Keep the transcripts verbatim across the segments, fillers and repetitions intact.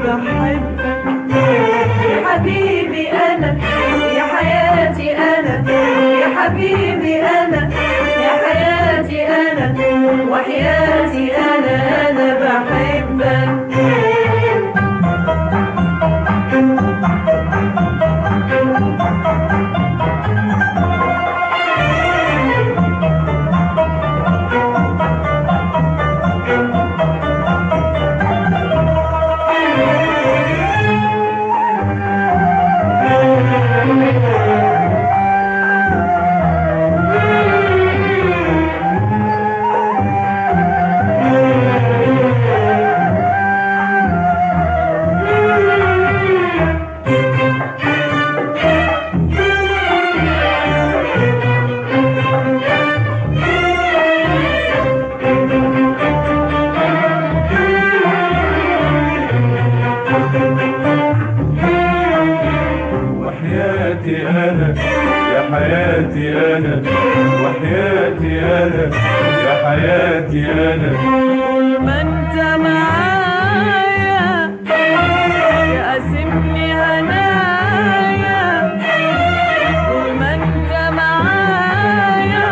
بحبك يا حبيبي أنا يا حياتي أنا يا حبيبي أنا يا حياتي أنا وحياتي أنا أنا بحبك. وحياتي أنا يا حياتي أنا وحياتي أنا يا حياتي أنا طول ما انت معايا يقاسمني هنايا طول ما انت معايا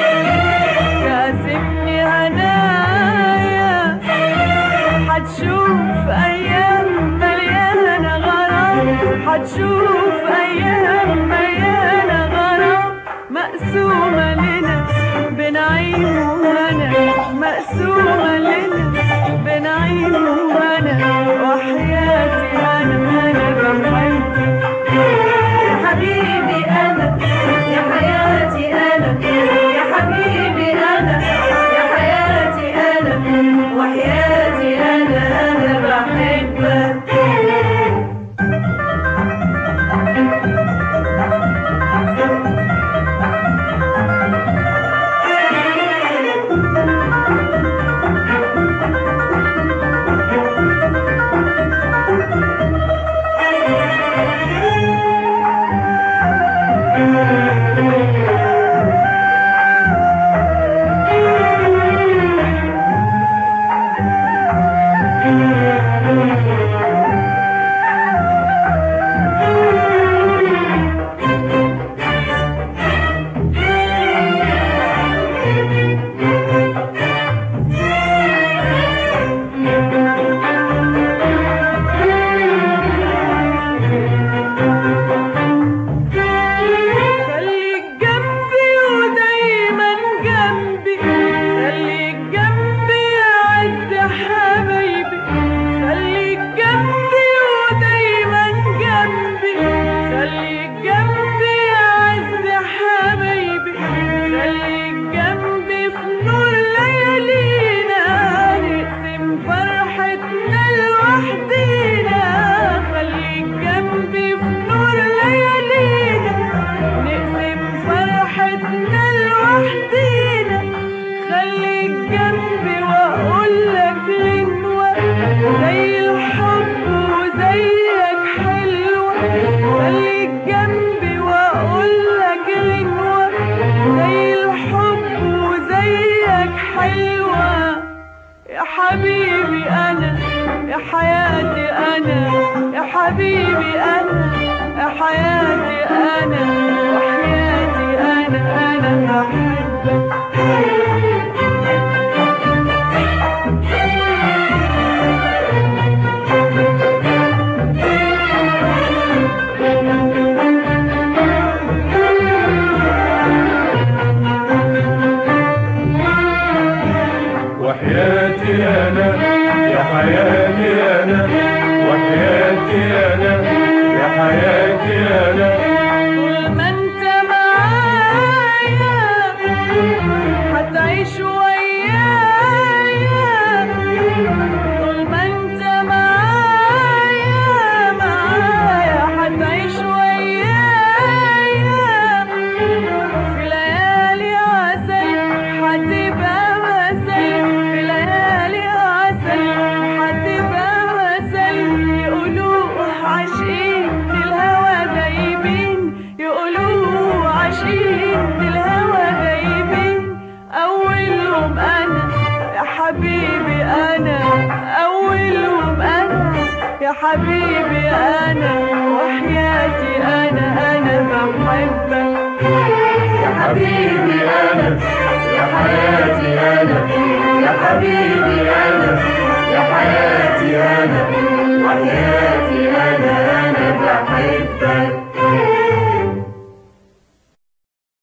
يقاسمني هنايا هتشوف أيام مليانة غرام هتشوف أيام مليانة غرام مقسومة لنا بنعيم وهنا مقسومة لنا بنعيم وهنا وحياتي أنا أنا بحبك يا حبيبي أنا يا حياتي أنا يا حبيبي أنا يا حياتي أنا وحياتي أنا أنا بحبك. حبيبي أنا يا حياتي أنا يا حبيبي أنا يا حياتي أنا وحياتي أنا أنا بحبك. وحياتي أنا يا حياتي أنا وحياتي أنا يا حياتي أنا طول ما انت معايا هتعيش ويايا طول ما انت معايا معايا هتعيش ويايا في ليالي عسل هتبقى حبيبي أنا أولهم أنا يا يا حبيبي أنا وحياتي أنا أنا بحبك يا حبيبي أنا يا حياتي أنا يا حبيبي أنا